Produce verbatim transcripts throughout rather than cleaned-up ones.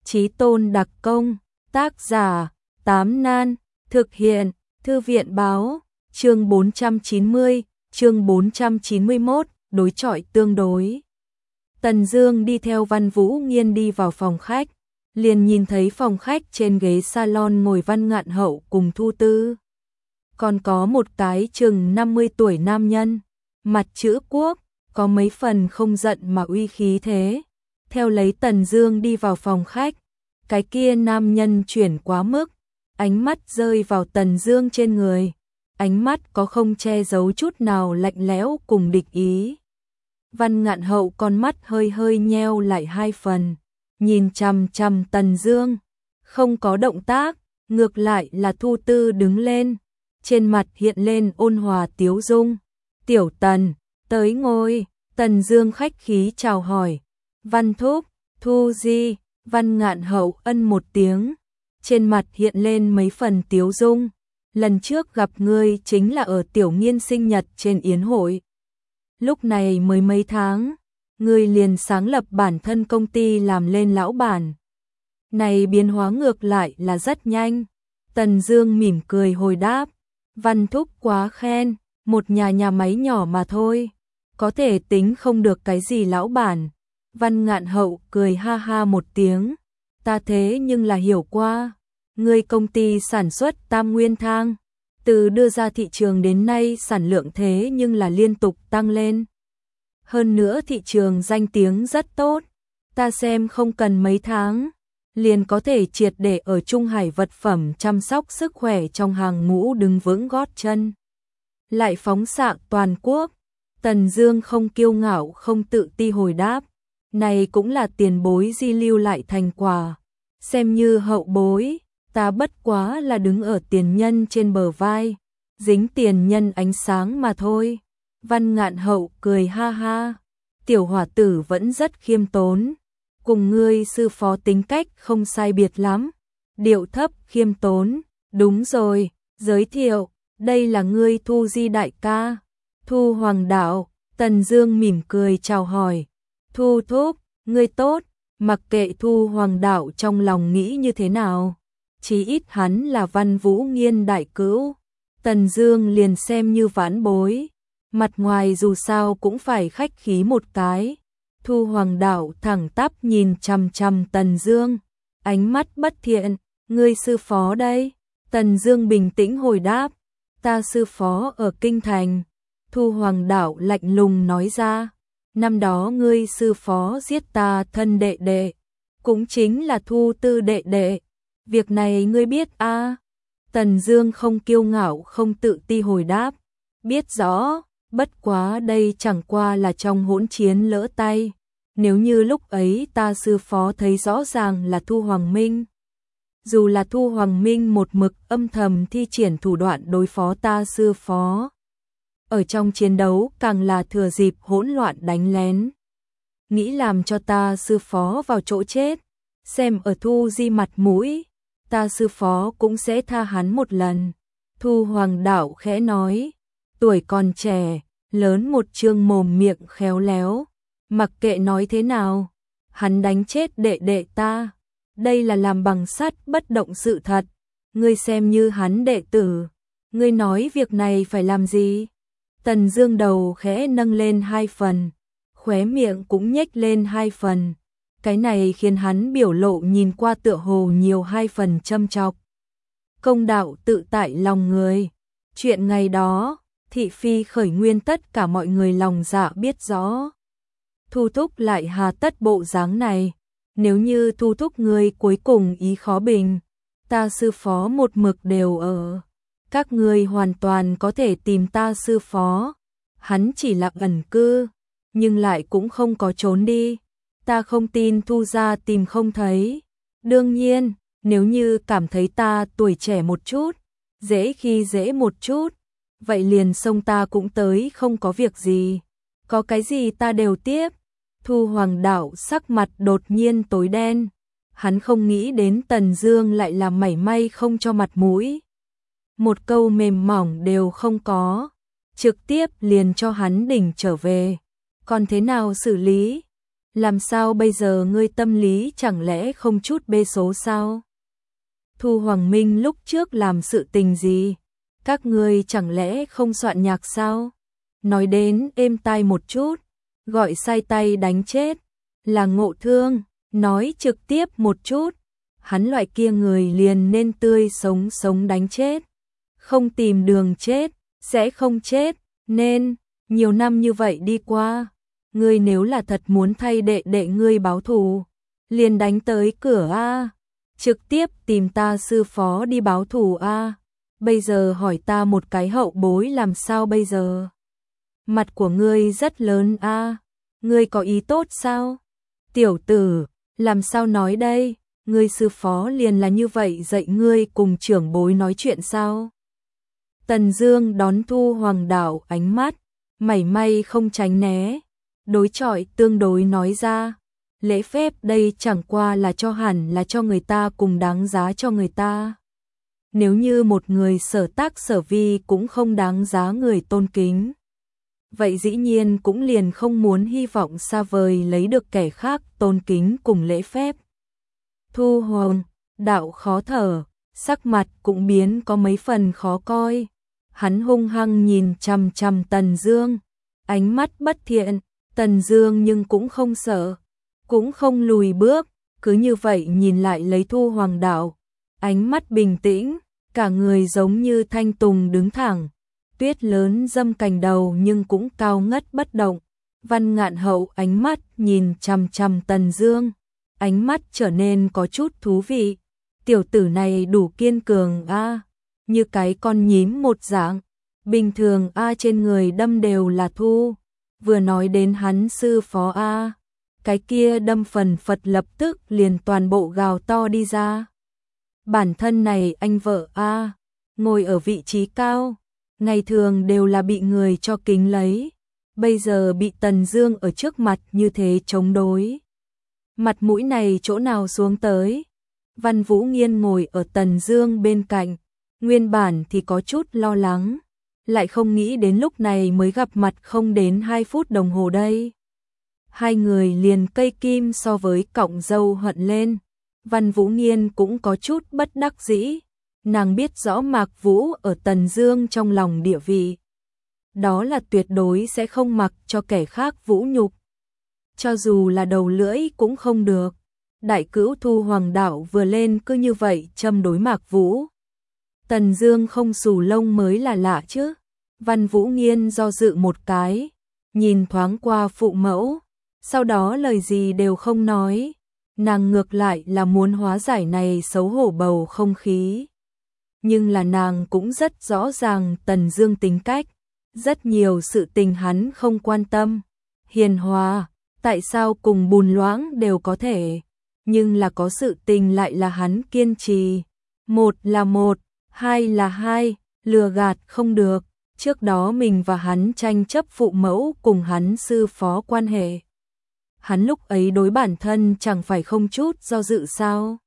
Chí tôn đặc công, tác giả, Tám Nan, thực hiện, Thư viện báo, chương bốn trăm chín mươi, chương bốn trăm chín mươi mốt, đối chọi tương đối. Tần Dương đi theo Văn Vũ Nghiên đi vào phòng khách, liền nhìn thấy phòng khách trên ghế salon ngồi Văn Ngạn Hậu cùng Thu Tư. Còn có một cái chừng năm mươi tuổi nam nhân, mặt chữ quốc, có mấy phần không giận mà uy khí thế. Theo lấy Tần Dương đi vào phòng khách, cái kia nam nhân chuyển quá mức, ánh mắt rơi vào Tần Dương trên người, ánh mắt có không che giấu chút nào lạnh lẽo cùng địch ý. Văn Ngạn Hậu con mắt hơi hơi nheo lại hai phần, nhìn chằm chằm Tần Dương, không có động tác, ngược lại là Thu Tư đứng lên, trên mặt hiện lên ôn hòa tiếu dung. "Tiểu Tần, tới ngồi." Tần Dương khách khí chào hỏi. "Văn thúc, Thu Di." Văn Ngạn Hậu ân một tiếng, trên mặt hiện lên mấy phần tiếu dung. "Lần trước gặp ngươi chính là ở Tiểu Nghiên sinh nhật trên yến hội. Lúc này mới mấy tháng, ngươi liền sáng lập bản thân công ty làm lên lão bản. Này biến hóa ngược lại là rất nhanh." Tần Dương mỉm cười hồi đáp. "Văn thúc quá khen, một nhà nhà máy nhỏ mà thôi, có thể tính không được cái gì lão bản." Văn Ngạn Hậu cười ha ha một tiếng. "Ta thế nhưng là hiểu qua, ngươi công ty sản xuất tam nguyên thang, từ đưa ra thị trường đến nay sản lượng thế nhưng là liên tục tăng lên. Hơn nữa thị trường danh tiếng rất tốt, ta xem không cần mấy tháng, liền có thể triệt để ở Trung Hải vật phẩm chăm sóc sức khỏe trong hàng ngũ đứng vững gót chân. Lại phóng xạ toàn quốc." Tần Dương không kiêu ngạo không tự ti hồi đáp. "Này cũng là tiền bối di lưu lại thành quả, xem như hậu bối, ta bất quá là đứng ở tiền nhân trên bờ vai, dính tiền nhân ánh sáng mà thôi." Văn Ngạn Hậu cười ha ha. "Tiểu hỏa tử vẫn rất khiêm tốn, cùng ngươi sư phó tính cách không sai biệt lắm, điệu thấp khiêm tốn." "Đúng rồi, giới thiệu, đây là ngươi Thu Di đại ca, Thu Hoàng đạo." Tần Dương mỉm cười chào hỏi. "Thu thúc, ngươi tốt." Mặc kệ Thu Hoàng đạo trong lòng nghĩ như thế nào, chí ít hắn là Văn Vũ Nghiên đại cữu, Tần Dương liền xem như vãn bối, mặt ngoài dù sao cũng phải khách khí một cái. Thu Hoàng đạo thẳng tắp nhìn chằm chằm Tần Dương, ánh mắt bất thiện. "Ngươi sư phó đây?" Tần Dương bình tĩnh hồi đáp. "Ta sư phó ở kinh thành." Thu Hoàng đạo lạnh lùng nói ra. "Năm đó ngươi sư phó giết ta thân đệ đệ, cũng chính là Thu Tư đệ đệ. Việc này ngươi biết a?" À? Tần Dương không kiêu ngạo không tự ti hồi đáp. "Biết rõ, bất quá đây chẳng qua là trong hỗn chiến lỡ tay. Nếu như lúc ấy ta sư phó thấy rõ ràng là Thu Hoàng Minh, dù là Thu Hoàng Minh một mực âm thầm thi triển thủ đoạn đối phó ta sư phó, ở trong chiến đấu càng là thừa dịp hỗn loạn đánh lén, nghĩ làm cho ta sư phó vào chỗ chết, xem ở Thu Di mặt mũi, ta sư phó cũng sẽ tha hắn một lần." Thu Hoàng đạo khẽ nói. Tuổi còn trẻ, lớn một trương mồm miệng khéo léo, mặc kệ nói thế nào, hắn đánh chết đệ đệ ta, đây là làm bằng sắt bất động sự thật. Ngươi xem như hắn đệ tử, ngươi nói việc này phải làm gì? Tần Dương đầu khẽ nâng lên hai phần, khóe miệng cũng nhếch lên hai phần. Cái này khiến hắn biểu lộ nhìn qua tựa hồ nhiều hai phần châm chọc. Công đạo tự tại lòng người. Chuyện ngày đó, thị phi khởi nguyên tất cả mọi người lòng dạ biết rõ. Thu thúc lại hà tất bộ dáng này. Nếu như thu thúc ngươi cuối cùng ý khó bình, ta sư phó một mực đều ở. Các ngươi hoàn toàn có thể tìm ta sư phó. Hắn chỉ là ẩn cư, nhưng lại cũng không có trốn đi. Ta không tin Thu gia tìm không thấy. Đương nhiên, nếu như cảm thấy ta tuổi trẻ một chút, dễ khi dễ một chút, vậy liền xông ta cũng tới không có việc gì. Có cái gì ta đều tiếp." Thu Hoàng đạo sắc mặt đột nhiên tối đen. Hắn không nghĩ đến Tần Dương lại là mảy may không cho mặt mũi. Một câu mềm mỏng đều không có, trực tiếp liền cho hắn đỉnh trở về. Còn thế nào xử lý? Làm sao bây giờ ngươi tâm lý chẳng lẽ không chút bê số sao? Thu Hoàng Minh lúc trước làm sự tình gì? Các ngươi chẳng lẽ không soạn nhạc sao? Nói đến êm tai một chút, gọi sai tay đánh chết, là Ngộ Thương, nói trực tiếp một chút, hắn loại kia người liền nên tươi sống sống đánh chết, không tìm đường chết, sẽ không chết, nên, nhiều năm như vậy đi qua, ngươi nếu là thật muốn thay đệ đệ ngươi báo thù, liền đánh tới cửa a, trực tiếp tìm ta sư phó đi báo thù a. Bây giờ hỏi ta một cái hậu bối làm sao bây giờ? Mặt của ngươi rất lớn a, ngươi có ý tốt sao? Tiểu tử, làm sao nói đây? Ngươi sư phó liền là như vậy dạy ngươi cùng trưởng bối nói chuyện sao? Tần Dương đón Thu Hoàng Đạo ánh mắt, mảy may không tránh né, đối chọi tương đối nói ra, lễ phép đây chẳng qua là cho hẳn là cho người ta cùng đáng giá cho người ta. Nếu như một người sở tác sở vi cũng không đáng giá người tôn kính, vậy dĩ nhiên cũng liền không muốn hy vọng xa vời lấy được kẻ khác tôn kính cùng lễ phép. Thu Hoàng Đạo khó thở, sắc mặt cũng biến có mấy phần khó coi. Hắn hung hăng nhìn chằm chằm Tần Dương, ánh mắt bất thiện. Tần Dương nhưng cũng không sợ, cũng không lùi bước, cứ như vậy nhìn lại lấy Thu Hoàng Đạo, ánh mắt bình tĩnh, cả người giống như thanh tùng đứng thẳng, tuyết lớn dâm cành đầu nhưng cũng cao ngất bất động. Văn Ngạn Hậu ánh mắt nhìn chằm chằm Tần Dương, ánh mắt trở nên có chút thú vị. Tiểu tử này đủ kiên cường a, à, như cái con nhím một dạng, bình thường a à, trên người đâm đều là thu. Vừa nói đến hắn sư phó a, à, cái kia đâm phần phật lập tức liền toàn bộ gào to đi ra. Bản thân này anh vợ a, à, ngồi ở vị trí cao, ngày thường đều là bị người cho kính lấy, bây giờ bị Tần Dương ở trước mặt như thế chống đối. Mặt mũi này chỗ nào xuống tới? Văn Vũ Nghiên ngồi ở Tần Dương bên cạnh, nguyên bản thì có chút lo lắng, lại không nghĩ đến lúc này mới gặp mặt không đến hai phút đồng hồ đây. Hai người liền cây kim so với cọng dâu hận lên. Văn Vũ Nghiên cũng có chút bất đắc dĩ, nàng biết rõ Mạc Vũ ở Tần Dương trong lòng địa vị, đó là tuyệt đối sẽ không mặc cho kẻ khác vũ nhục, cho dù là đầu lưỡi cũng không được. Đại cữu Thu Hoàng Đạo vừa lên cứ như vậy châm đối Mạc Vũ. Tần Dương không xù lông mới là lạ chứ. Văn Vũ Nghiên do dự một cái, nhìn thoáng qua phụ mẫu, sau đó lời gì đều không nói. Nàng ngược lại là muốn hóa giải này xấu hổ bầu không khí. Nhưng là nàng cũng rất rõ ràng Tần Dương tính cách, rất nhiều sự tình hắn không quan tâm. Hiền hòa, tại sao cùng bùn loãng đều có thể, nhưng là có sự tình lại là hắn kiên trì. Một là một, hai là hai, lừa gạt không được. Trước đó mình và hắn tranh chấp phụ mẫu cùng hắn sư phó quan hệ, hắn lúc ấy đối bản thân chẳng phải không chút do dự sao?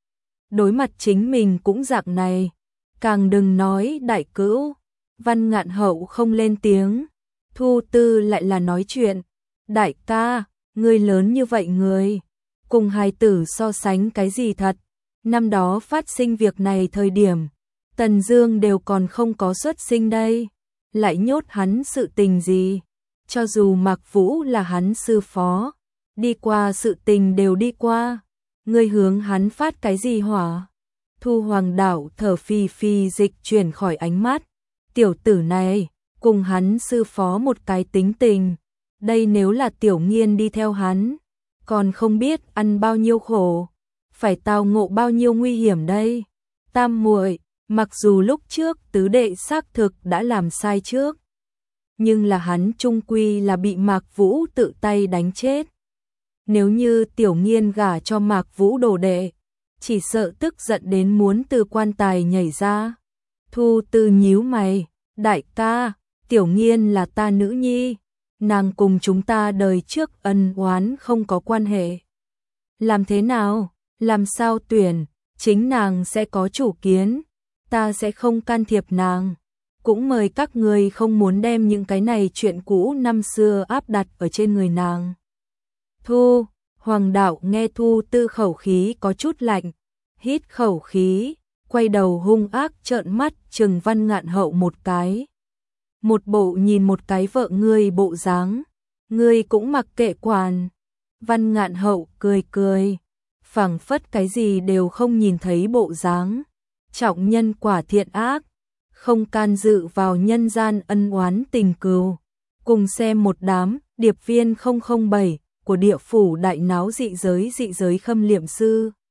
Đối mặt chính mình cũng dạng này, càng đừng nói đại cữu. Văn Ngạn Hậu không lên tiếng, Thu Tư lại là nói chuyện. Đại ca, ngươi lớn như vậy người, cùng hài tử so sánh cái gì thật? Năm đó phát sinh việc này thời điểm, Tần Dương đều còn không có xuất sinh đây, lại nhốt hắn sự tình gì? Cho dù Mạc Vũ là hắn sư phó, đi qua sự tình đều đi qua, ngươi hướng hắn phát cái gì hỏa? Thu Hoàng Đạo thở phì phì dịch chuyển khỏi ánh mắt, tiểu tử này, cùng hắn sư phó một cái tính tình, đây nếu là Tiểu Nghiên đi theo hắn, còn không biết ăn bao nhiêu khổ, phải tao ngộ bao nhiêu nguy hiểm đây. Tam muội, mặc dù lúc trước tứ đệ xác thực đã làm sai trước, nhưng là hắn chung quy là bị Mạc Vũ tự tay đánh chết. Nếu như Tiểu Nghiên gả cho Mạc Vũ đồ đệ, chỉ sợ tức giận đến muốn từ quan tài nhảy ra. Thu Tư nhíu mày, đại ca, Tiểu Nghiên là ta nữ nhi, nàng cùng chúng ta đời trước ân oán không có quan hệ. Làm thế nào, làm sao tuyển, chính nàng sẽ có chủ kiến, ta sẽ không can thiệp nàng. Cũng mời các người không muốn đem những cái này chuyện cũ năm xưa áp đặt ở trên người nàng. Thu Hoàng đạo nghe Thu Tư khẩu khí có chút lạnh, hít khẩu khí, quay đầu hung ác trợn mắt trừng Văn Ngạn Hậu một cái. Một bộ nhìn một cái vợ ngươi bộ dáng, ngươi cũng mặc kệ quản. Văn Ngạn Hậu cười cười, phảng phất cái gì đều không nhìn thấy bộ dáng. Trọng nhân quả thiện ác, không can dự vào nhân gian ân oán tình cừu. Cùng xem một đám điệp viên không không bảy của địa phủ đại náo dị giới dị giới khâm liệm sư.